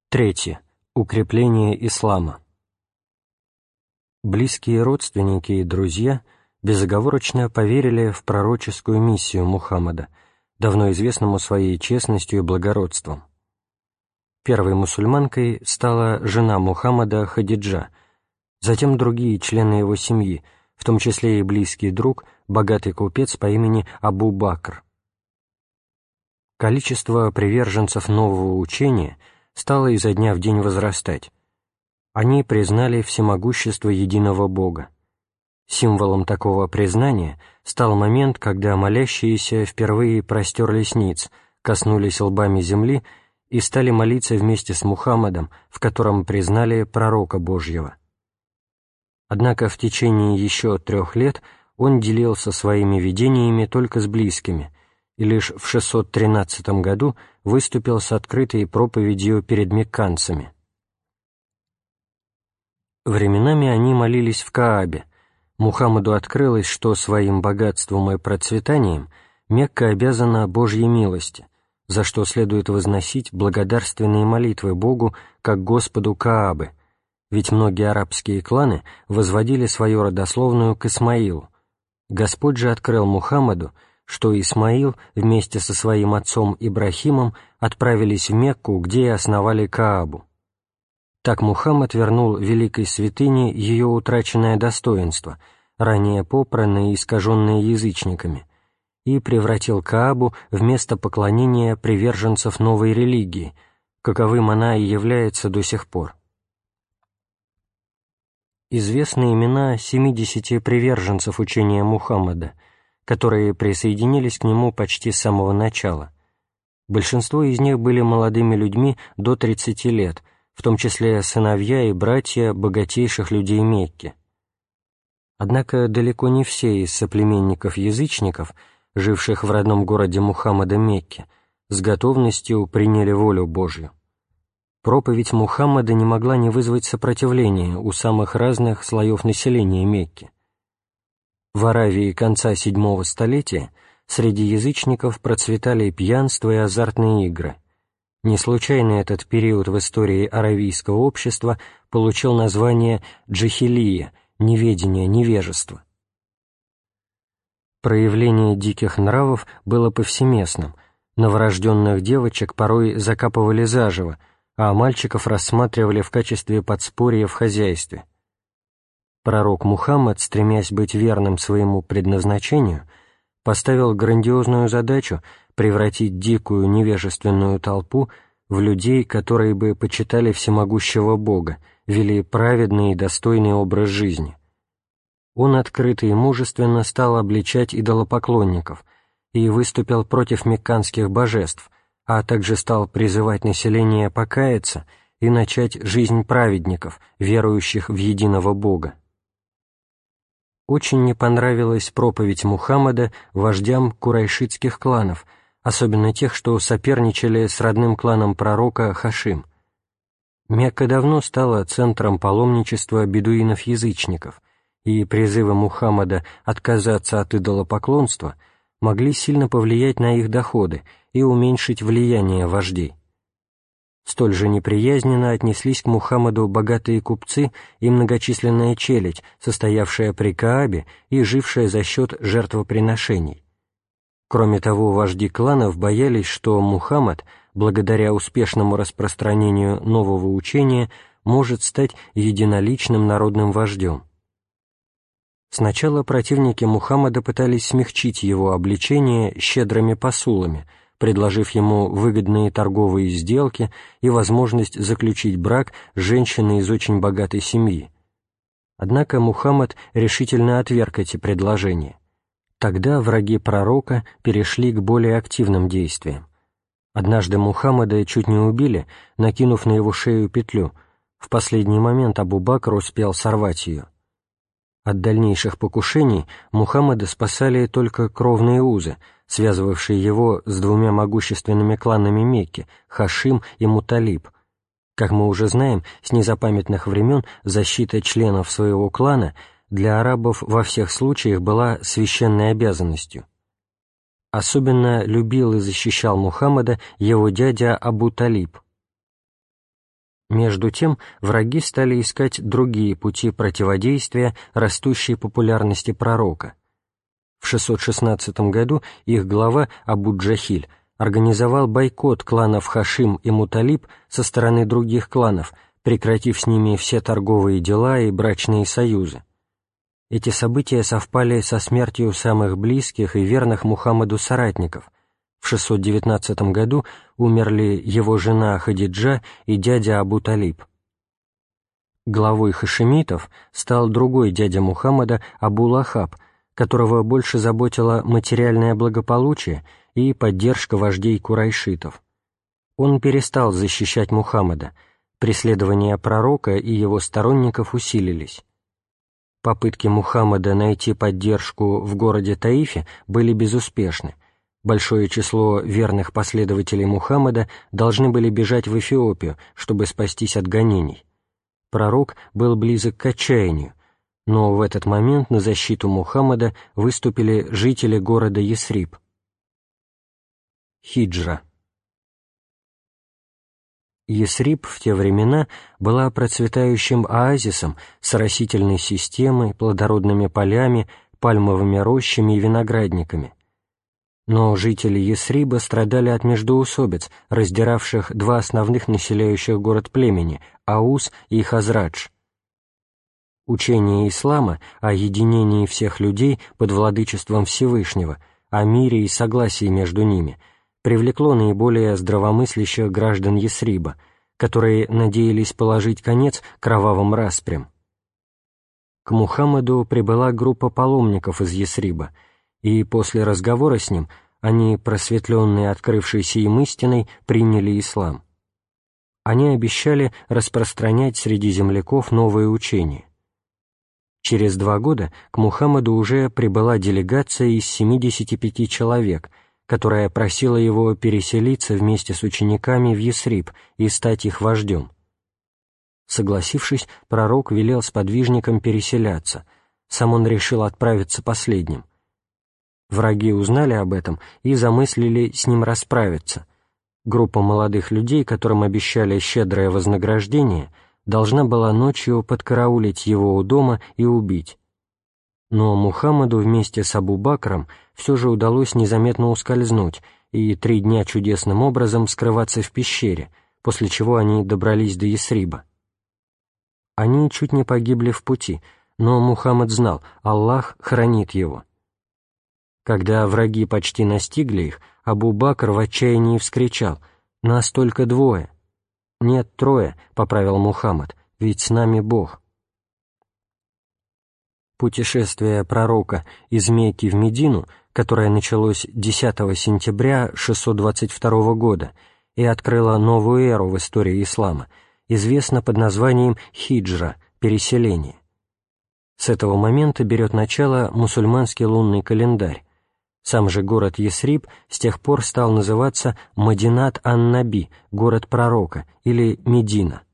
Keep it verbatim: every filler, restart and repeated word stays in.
Третье. Укрепление ислама. Близкие родственники и друзья безоговорочно поверили в пророческую миссию Мухаммада, давно известному своей честностью и благородством. Первой мусульманкой стала жена Мухаммада Хадиджа, затем другие члены его семьи, в том числе и близкий друг, богатый купец по имени Абу Бакр. Количество приверженцев нового учения стало изо дня в день возрастать. Они признали всемогущество единого Бога. Символом такого признания стал момент, когда молящиеся впервые простерлись ниц, коснулись лбами земли и стали молиться вместе с Мухаммадом, в котором признали пророка Божьего. Однако в течение еще трех лет он делился своими видениями только с близкими, и лишь в шестьсот тринадцатом году выступил с открытой проповедью перед мекканцами. Временами они молились в Каабе. Мухаммаду открылось, что своим богатством и процветанием Мекка обязана Божьей милости, за что следует возносить благодарственные молитвы Богу как Господу Каабы, ведь многие арабские кланы возводили свою родословную к Исмаилу. Господь же открыл Мухаммаду, что Исмаил вместе со своим отцом Ибрахимом отправились в Мекку, где и основали Каабу. Так Мухаммад вернул великой святыне ее утраченное достоинство, ранее попранное и искаженное язычниками, и превратил Каабу в место поклонения приверженцев новой религии, каковым она и является до сих пор. Известны имена семидесяти приверженцев учения Мухаммада, которые присоединились к нему почти с самого начала. Большинство из них были молодыми людьми до тридцати лет, в том числе сыновья и братья богатейших людей Мекки. Однако далеко не все из соплеменников-язычников, живших в родном городе Мухаммада Мекке, с готовностью приняли волю Божью. Проповедь Мухаммада не могла не вызвать сопротивления у самых разных слоев населения Мекки. В Аравии конца седьмого столетия среди язычников процветали пьянство и азартные игры. Не случайно этот период в истории аравийского общества получил название джахилия — неведение, невежество. Проявление диких нравов было повсеместным, новорожденных девочек порой закапывали заживо, а мальчиков рассматривали в качестве подспорья в хозяйстве. Пророк Мухаммад, стремясь быть верным своему предназначению, поставил грандиозную задачу превратить дикую невежественную толпу в людей, которые бы почитали всемогущего Бога, вели праведный и достойный образ жизни. Он открыто и мужественно стал обличать идолопоклонников и выступил против мекканских божеств, а также стал призывать население покаяться и начать жизнь праведников, верующих в единого Бога. Очень не понравилась проповедь Мухаммада вождям курайшитских кланов, особенно тех, что соперничали с родным кланом пророка Хашим. Мекка давно стала центром паломничества бедуинов-язычников, и призывы Мухаммада отказаться от идолопоклонства могли сильно повлиять на их доходы и уменьшить влияние вождей. Столь же неприязненно отнеслись к Мухаммаду богатые купцы и многочисленная челядь, состоявшая при Каабе и жившая за счет жертвоприношений. Кроме того, вожди кланов боялись, что Мухаммад, благодаря успешному распространению нового учения, может стать единоличным народным вождем. Сначала противники Мухаммада пытались смягчить его обличение щедрыми посулами, предложив ему выгодные торговые сделки и возможность заключить брак с женщиной из очень богатой семьи. Однако Мухаммад решительно отверг эти предложения. Тогда враги пророка перешли к более активным действиям. Однажды Мухаммада чуть не убили, накинув на его шею петлю. В последний момент Абу Бакр успел сорвать ее. От дальнейших покушений Мухаммада спасали только кровные узы, связывавшие его с двумя могущественными кланами Мекки — Хашим и Муталиб. Как мы уже знаем, с незапамятных времен защита членов своего клана для арабов во всех случаях была священной обязанностью. Особенно любил и защищал Мухаммада его дядя Абу Талиб. Между тем, враги стали искать другие пути противодействия растущей популярности пророка. В шестьсот шестнадцатом году их глава Абу-Джахиль организовал бойкот кланов Хашим и Муталиб со стороны других кланов, прекратив с ними все торговые дела и брачные союзы. Эти события совпали со смертью самых близких и верных Мухаммаду соратников. В шестьсот девятнадцатом году умерли его жена Хадиджа и дядя Абу-Талиб. Главой хашимитов стал другой дядя Мухаммада Абу-Лахаб, которого больше заботило материальное благополучие и поддержка вождей курайшитов. Он перестал защищать Мухаммада, преследования пророка и его сторонников усилились. Попытки Мухаммада найти поддержку в городе Таифе были безуспешны. Большое число верных последователей Мухаммада должны были бежать в Эфиопию, чтобы спастись от гонений. Пророк был близок к отчаянию, но в этот момент на защиту Мухаммада выступили жители города Ясриб. Хиджра. Ясриб в те времена была процветающим оазисом с растительной системой, плодородными полями, пальмовыми рощами и виноградниками. Но жители Ясриба страдали от междоусобиц, раздиравших два основных населяющих город племени – Аус и Хазрадж. Учение ислама о единении всех людей под владычеством Всевышнего, о мире и согласии между ними привлекло наиболее здравомыслящих граждан Ясриба, которые надеялись положить конец кровавым распрям. К Мухаммаду прибыла группа паломников из Ясриба, и после разговора с ним они, просветленные открывшейся им истиной, приняли ислам. Они обещали распространять среди земляков новое учение. Через два года к Мухаммаду уже прибыла делегация из семидесяти пяти человек, которая просила его переселиться вместе с учениками в Ясриб и стать их вождем. Согласившись, пророк велел сподвижникам переселяться, сам он решил отправиться последним. Враги узнали об этом и замыслили с ним расправиться. Группа молодых людей, которым обещали щедрое вознаграждение, должна была ночью подкараулить его у дома и убить. Но Мухаммаду вместе с Абу-Бакром все же удалось незаметно ускользнуть и три дня чудесным образом скрываться в пещере, после чего они добрались до Ясриба. Они чуть не погибли в пути, но Мухаммад знал, Аллах хранит его. Когда враги почти настигли их, Абу-Бакр в отчаянии вскричал: «Нас только двое». «Нет, трое», — поправил Мухаммад, — «ведь с нами Бог». Путешествие пророка из Мекки в Медину, которое началось десятого сентября шестьсот двадцать второго года и открыло новую эру в истории ислама, известно под названием хиджра – переселение. С этого момента берет начало мусульманский лунный календарь. Сам же город Ясриб с тех пор стал называться Мадинат ан-Наби, город пророка, или Медина.